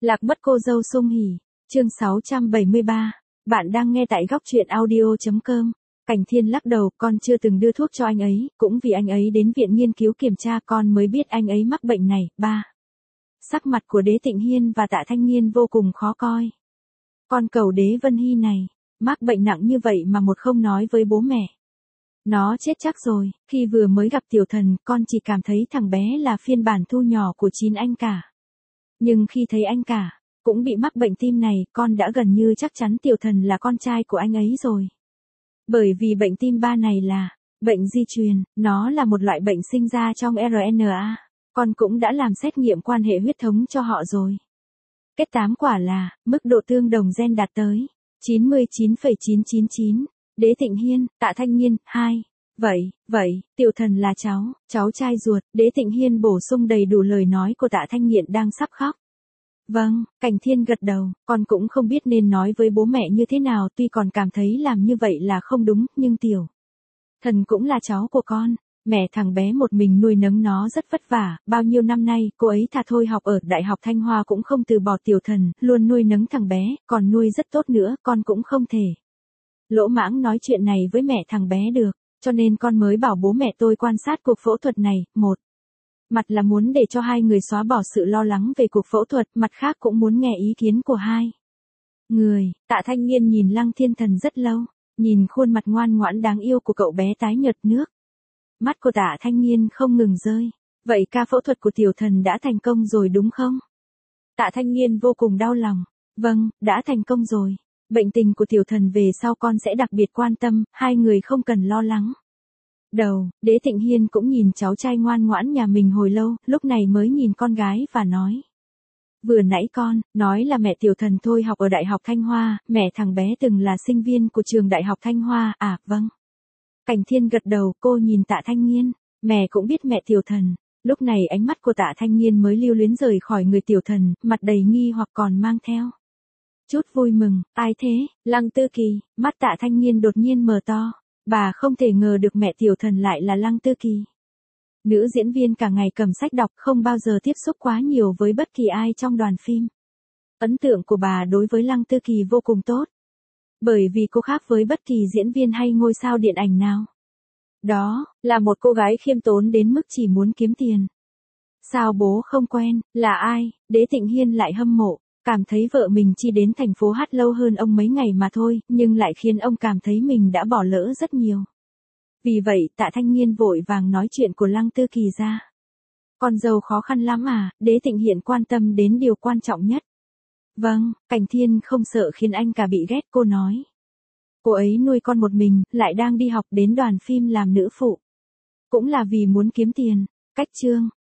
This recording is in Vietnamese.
Lạc mất cô dâu Sung Hỉ, chương 673. Bạn đang nghe tại góc truyện audio.com. Cảnh Thiên lắc đầu, con chưa từng đưa thuốc cho anh ấy, cũng vì anh ấy đến viện nghiên cứu kiểm tra con mới biết anh ấy mắc bệnh này. Sắc mặt của Đế Tịnh Hiên và Tạ Thanh Nghiên vô cùng khó coi. Con cẩu Đế Vân Hy này, mắc bệnh nặng như vậy mà một không nói với bố mẹ. Nó chết chắc rồi, khi vừa mới gặp tiểu thần, con chỉ cảm thấy thằng bé là phiên bản thu nhỏ của chính anh cả. Nhưng khi thấy anh cả, cũng bị mắc bệnh tim này, con đã gần như chắc chắn tiểu thần là con trai của anh ấy rồi. Bởi vì bệnh tim ba này là bệnh di truyền, nó là một loại bệnh sinh ra trong RNA. Con cũng đã làm xét nghiệm quan hệ huyết thống cho họ rồi. Kết tám quả là, mức độ tương đồng gen đạt tới 99,999. Đế Tịnh Hiên, Tạ Thanh Nghiên, 2. Vậy, tiểu thần là cháu trai ruột. Đế Tịnh Hiên bổ sung đầy đủ lời nói của Tạ Thanh Nghiên đang sắp khóc. Vâng, Cảnh Thiên gật đầu, con cũng không biết nên nói với bố mẹ như thế nào, tuy còn cảm thấy làm như vậy là không đúng, nhưng tiểu thần cũng là cháu của con. Mẹ thằng bé một mình nuôi nấng nó rất vất vả, bao nhiêu năm nay, cô ấy thà thôi học ở Đại học Thanh Hoa cũng không từ bỏ tiểu thần, luôn nuôi nấng thằng bé, còn nuôi rất tốt nữa, con cũng không thể lỗ mãng nói chuyện này với mẹ thằng bé được, cho nên con mới bảo bố mẹ tôi quan sát cuộc phẫu thuật này. Một mặt là muốn để cho hai người xóa bỏ sự lo lắng về cuộc phẫu thuật, mặt khác cũng muốn nghe ý kiến của hai người. Tạ Thanh Nghiên nhìn Lăng Thiên Thần rất lâu, nhìn khuôn mặt ngoan ngoãn đáng yêu của cậu bé tái nhợt nước. Mắt của Tạ Thanh Nghiên không ngừng rơi. Vậy ca phẫu thuật của tiểu thần đã thành công rồi đúng không? Tạ Thanh Nghiên vô cùng đau lòng. Vâng, đã thành công rồi. Bệnh tình của tiểu thần về sau con sẽ đặc biệt quan tâm, hai người không cần lo lắng. Đế Tịnh Hiên cũng nhìn cháu trai ngoan ngoãn nhà mình hồi lâu, lúc này mới nhìn con gái và nói. Vừa nãy con nói là mẹ tiểu thần thôi học ở Đại học Thanh Hoa, mẹ thằng bé từng là sinh viên của trường Đại học Thanh Hoa, à vâng. Cảnh Thiên gật đầu, cô nhìn Tạ Thanh Nghiên, mẹ cũng biết mẹ tiểu thần. Lúc này ánh mắt của Tạ Thanh Nghiên mới lưu luyến rời khỏi người tiểu thần, mặt đầy nghi hoặc còn mang theo chút vui mừng. Ai thế? Lăng Tư Kỳ. Mắt Tạ Thanh Nghiên đột nhiên mở to. Bà không thể ngờ được mẹ tiểu thần lại là Lăng Tư Kỳ. Nữ diễn viên cả ngày cầm sách đọc, không bao giờ tiếp xúc quá nhiều với bất kỳ ai trong đoàn phim. Ấn tượng của bà đối với Lăng Tư Kỳ vô cùng tốt. Bởi vì cô khác với bất kỳ diễn viên hay ngôi sao điện ảnh nào. Đó là một cô gái khiêm tốn đến mức chỉ muốn kiếm tiền. Sao bố không quen, là ai? Đế Tịnh Hiên lại hâm mộ. Cảm thấy vợ mình chỉ đến thành phố hát lâu hơn ông mấy ngày mà thôi, nhưng lại khiến ông cảm thấy mình đã bỏ lỡ rất nhiều. Vì vậy, Tạ Thanh Nghiên vội vàng nói chuyện của Lăng Tư Kỳ ra. Con dâu khó khăn lắm à? Đế Tịnh Hiên quan tâm đến điều quan trọng nhất. Vâng, Cảnh Thiên không sợ khiến anh cả bị ghét, cô nói. Cô ấy nuôi con một mình, lại đang đi học đến đoàn phim làm nữ phụ. Cũng là vì muốn kiếm tiền. Cách chương,